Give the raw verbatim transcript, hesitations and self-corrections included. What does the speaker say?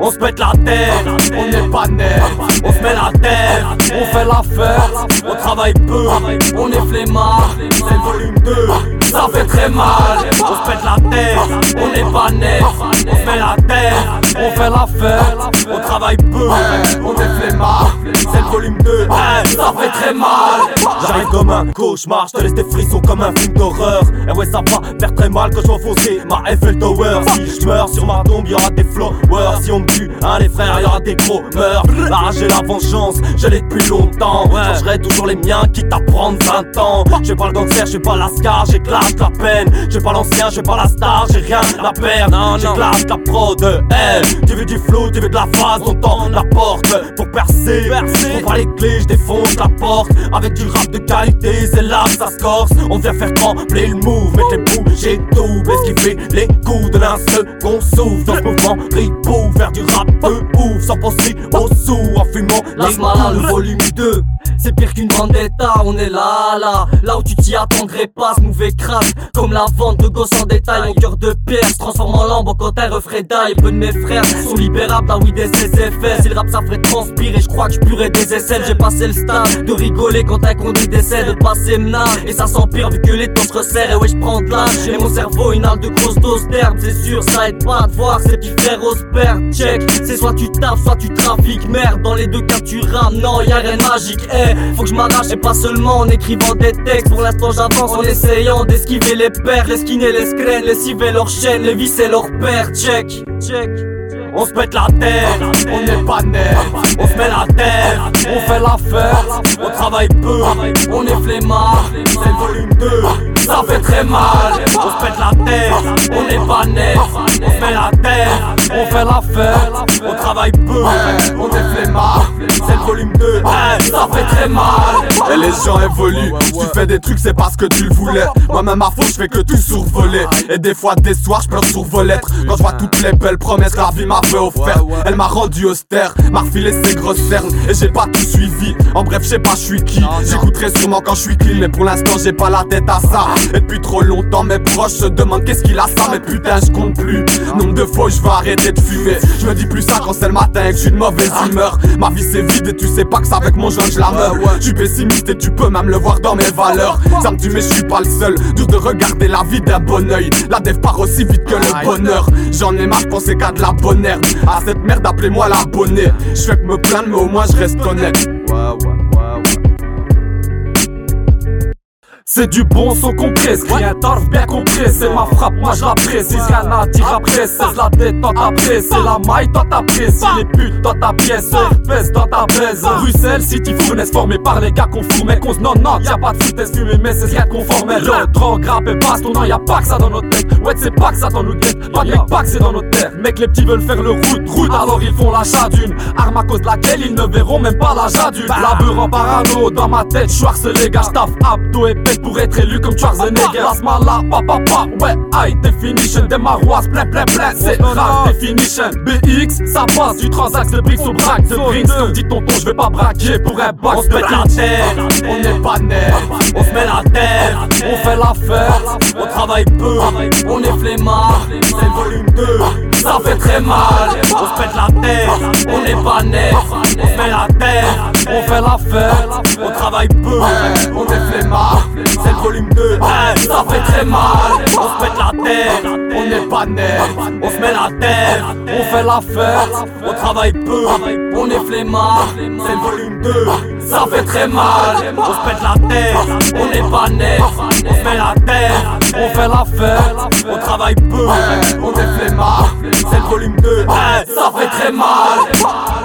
On se pète la tête, on n'est pas net. On se met la tête, on fait la fête. On travaille peu, on est flemmard. C'est le volume deux, ça fait très mal. On se pète la tête, on n'est pas net. On se met la tête, on fait la fête. On travaille peu, on est flemmard. C'est le volume deux, ça fait très mal. J'arrive comme un cauchemar, je te laisse des frissons comme un film d'horreur. Et ouais, ça va faire très mal quand je vais enfoncer ma Eiffel Tower. Si je meurs sur ma tombe, y'aura des flowers. Si on me tue, hein les frères, y'aura des gros meurtres. Là j'ai la vengeance, je l'ai depuis longtemps. Changerai toujours les miens, quitte à prendre vingt ans. Je suis pas le gangster, je suis pas l'ascar, j'éclate la peine. Je suis pas l'ancien, je suis pas la star, j'ai rien à perdre. J'éclate la prod, hey. Tu veux du flow, tu veux de la phase, on tend la porte pour percer. On prend les clés, je défonce la porte. Avec du rap de qualité, c'est là que ça se corse. On vient faire trembler le move, mettre les bougies doubles, esquiver les coups de l'un second souffle. Dans ce mouvement, ripou, faire du rap peu ouf, sans penser au sous, en fumant les Lasmala, le volume deux. C'est pire qu'une vendetta, on est là, là Là où tu t'y attendrais pas, ce mauvais crash. Comme la vente de gosses en détail. Mon cœur de pierre se transforme en lambeau quand un refrain d'ail. Peu de mes frères sont libérables, là oui des S F S. Si le rap ça ferait transpirer, je crois que je purerais des S L. J'ai passé le stade de rigoler quand un conduit décède. De passer mena, et ça s'empire vu que les taux se resserrent. Et ouais j'prends de l'âge, et mon cerveau inhale de grosses doses d'herbe. C'est sûr ça aide pas de voir ses petits frères se perdre. Check, c'est soit tu tapes, soit tu trafiques. Merde, dans les deux cas tu rames, non y'a rien de magique. Hey, faut que je m'arrache et pas seulement en écrivant des textes. Pour l'instant j'avance en essayant d'esquiver les pères. Les skiner, les scrènes, les civer leurs chaînes, les visser leurs pères. Check, check. On se pète la tête, on n'est pas net. On se met la tête, on fait la fête. On travaille peu, on est flemmard. C'est le volume deux, ça fait très mal. On se pète la tête, on n'est pas net. On se met la tête, on fait la fête. On travaille peu, on est flemmard. C'est le volume deux, ça fait très mal. Et les gens évoluent, tu fais des trucs c'est parce que tu le voulais. Moi-même à faux je fais que tu survoler. Et des fois des soirs je pleure survolêtre. Quand je vois toutes les belles promesses que la vie m'a fait offert. Elle m'a rendu austère, m'a refilé ses grosses cernes. Et j'ai pas tout suivi, en bref je sais pas je suis qui. J'écouterai sûrement quand je suis clean. Mais pour l'instant j'ai pas la tête à ça. Et depuis trop longtemps mes proches se demandent qu'est-ce qu'il a ça. Mais putain je compte plus, nombre de fois je vais arrêter de fumer. Je me dis plus ça quand c'est le matin et que je suis de mauvaise humeur. Ma vie c'est vide et tu sais pas que c'est avec mon joint que je la meurs. Je suis pessimiste et tu peux même le voir dans mes valeurs. Ça me tue mais je suis pas le seul, dur de regarder la vie d'un bon oeil. La dev part aussi vite que le bonheur. J'en ai marre de penser qu'à de la bonne herbe. À cette merde appelez-moi l'abonné. Je fais que me plaindre mais au moins je reste honnête. Ouais ouais ouais ouais. C'est du bon son compresse, rien tarf bien compressé. Ma frappe, moi je la précise, rien à dire après. C'est la détente après, c'est la maille, toi t'apprécies. Les putes dans ta pièce, fesse dans ta baise. Bruxelles, City, fournaise formée par les gars qu'on fout. Mais qu'on se non, non, y'a pas de foutaise fumée, mais c'est rien de conformel. Yo, drogue, rap et baston, non, y'a pas que ça dans notre tête. Ouais, c'est pas que ça dans nos guettes, pas de mec, pas que c'est dans notre terre. Mec, les petits veulent faire le route, route, alors ils font l'achat d'une arme à cause de laquelle ils ne verront même pas l'âge adulte. Labeur en parano, dans ma tête, j'suis harcelé, gars, j'taffe abdos et pète pour être élu comme Schwarzenegger. Lasmala, papa, papa, ouais, high definition. Des maroises, plein, plein, plein, c'est rare definition. B X, ça passe du transax de bricks au braque de Brinks. Dit tonton, je vais pas braquer pour un box. On se pète la tête, on n'est pas net. On se met la tête, on fait la fête. On travaille peu, on est flemmard. C'est le volume deux, ça fait très mal. On se pète la tête, on n'est pas net. On se met la tête, on fait la fête. On travaille peu, on est flemmard. C'est le volume deux, ça fait très mal. On se pète la tête, on n'est pas net. On se met la tête, on fait la fête. On travaille peu, on est flemmard. C'est le volume deux, ça fait très mal. On se pète la tête, on n'est pas net. On se met la tête, on fait la fête. On travaille peu, on est flemmard. C'est le volume deux, ça fait très mal.